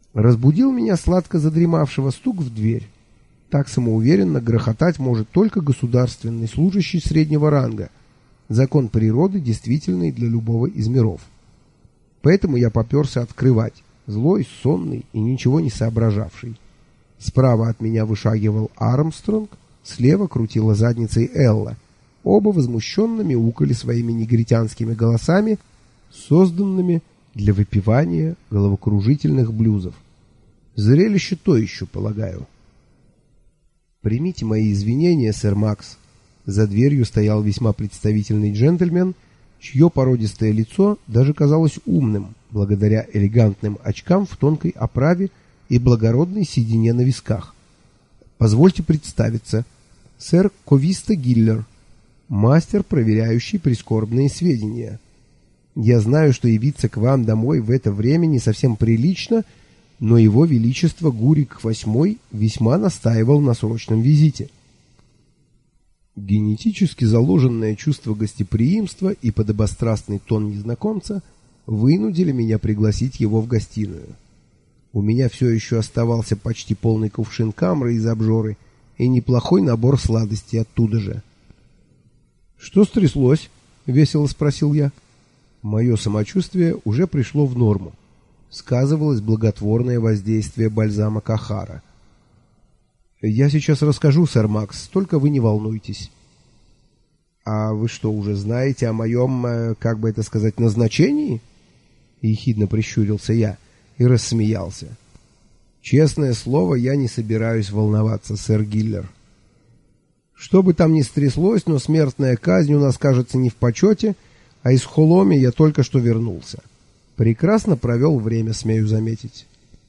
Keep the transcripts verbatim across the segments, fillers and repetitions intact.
Разбудил меня сладко задремавшего стук в дверь. Так самоуверенно грохотать может только государственный служащий среднего ранга. Закон природы действительный для любого из миров. Поэтому я попёрся открывать, злой, сонный и ничего не соображавший. Справа от меня вышагивал Армстронг, слева крутила задницей Элла. Оба возмущенно мяукали своими негритянскими голосами, созданными для выпивания головокружительных блюзов. Зрелище то еще, полагаю. Примите мои извинения, сэр Макс. За дверью стоял весьма представительный джентльмен, чье породистое лицо даже казалось умным, благодаря элегантным очкам в тонкой оправе и благородной седине на висках. Позвольте представиться. Сэр Ковиста Гиллер, мастер, проверяющий прискорбные сведения. Я знаю, что явиться к вам домой в это время не совсем прилично, но его величество Гурик восьмой весьма настаивал на срочном визите. Генетически заложенное чувство гостеприимства и подобострастный тон незнакомца вынудили меня пригласить его в гостиную. У меня все еще оставался почти полный кувшин камры из обжоры и неплохой набор сладостей оттуда же. «Что стряслось?» — весело спросил я. Мое самочувствие уже пришло в норму. Сказывалось благотворное воздействие бальзама Кахара. «Я сейчас расскажу, сэр Макс, только вы не волнуйтесь». «А вы что, уже знаете о моем, как бы это сказать, назначении?» Ехидно прищурился я и рассмеялся. «Честное слово, я не собираюсь волноваться, сэр Гиллер. Что бы там ни стряслось, но смертная казнь у нас, кажется, не в почете, а из Холоми я только что вернулся. Прекрасно провел время, смею заметить».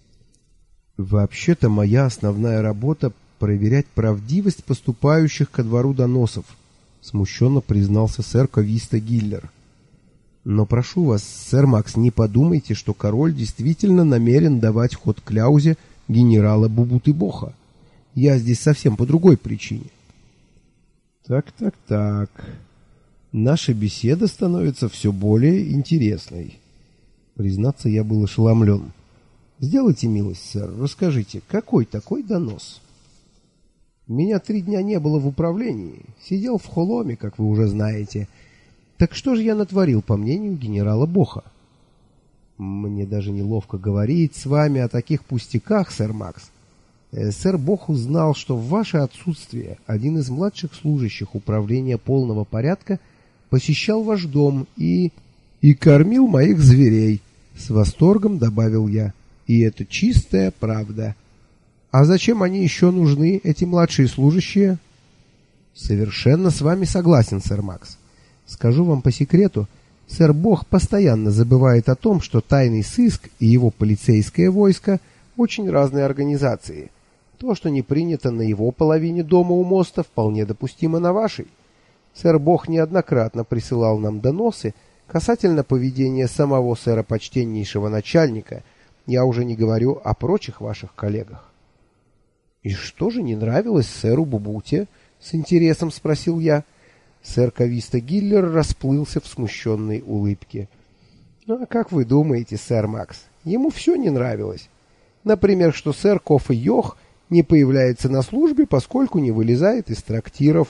«Вообще-то моя основная работа — проверять правдивость поступающих ко двору доносов», — смущенно признался сэр Ковиста Гиллер. «Но прошу вас, сэр Макс, не подумайте, что король действительно намерен давать ход кляузе генерала Бубутыбоха. Я здесь совсем по другой причине». «Так, так, так. Наша беседа становится все более интересной». Признаться, я был ошеломлен. «Сделайте милость, сэр, расскажите, какой такой донос?» «Меня три дня не было в управлении, сидел в Холоме, как вы уже знаете. Так что же я натворил, по мнению генерала Боха?» «Мне даже неловко говорить с вами о таких пустяках, сэр Макс. Э, сэр Бох узнал, что в ваше отсутствие один из младших служащих управления полного порядка посещал ваш дом и... и кормил моих зверей», — с восторгом добавил я. «И это чистая правда. А зачем они еще нужны, эти младшие служащие?» «Совершенно с вами согласен, сэр Макс. Скажу вам по секрету, сэр Бог постоянно забывает о том, что тайный сыск и его полицейское войско очень разные организации. То, что не принято на его половине дома у моста, вполне допустимо на вашей. Сэр Бог неоднократно присылал нам доносы касательно поведения самого сэра почтеннейшего начальника, я уже не говорю о прочих ваших коллегах». «И что же не нравилось сэру Бубуте?» — с интересом спросил я. Сэр Ковиста Гиллер расплылся в смущенной улыбке. «Ну, а как вы думаете, сэр Макс, ему все не нравилось? Например, что сэр Кофе Йох не появляется на службе, поскольку не вылезает из трактиров».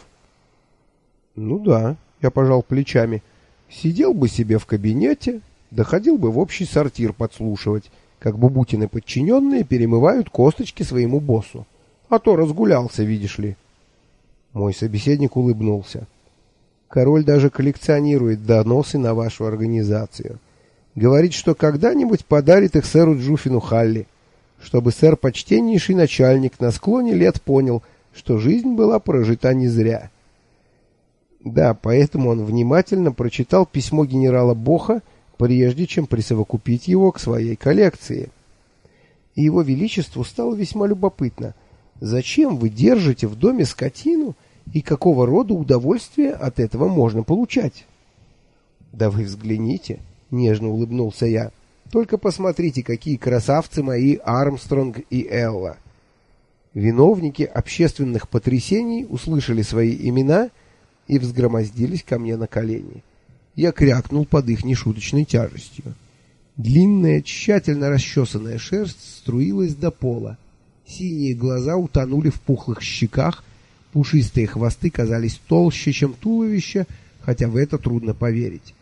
«Ну да», — я пожал плечами, — «сидел бы себе в кабинете, доходил бы в общий сортир подслушивать, как Бубутины подчиненные перемывают косточки своему боссу. А то разгулялся, видишь ли». Мой собеседник улыбнулся. «Король даже коллекционирует доносы на вашу организацию. Говорит, что когда-нибудь подарит их сэру Джуфину Халли, чтобы сэр почтеннейший начальник на склоне лет понял, что жизнь была прожита не зря». Да, поэтому он внимательно прочитал письмо генерала Боха, прежде чем присовокупить его к своей коллекции. И его величеству стало весьма любопытно, зачем вы держите в доме скотину и какого рода удовольствие от этого можно получать. «Да вы взгляните», — нежно улыбнулся я, — «только посмотрите, какие красавцы мои Армстронг и Элла». Виновники общественных потрясений услышали свои имена и взгромоздились ко мне на колени. Я крякнул под их нешуточной тяжестью. Длинная, тщательно расчесанная шерсть струилась до пола. Синие глаза утонули в пухлых щеках, пушистые хвосты казались толще, чем туловище, хотя в это трудно поверить.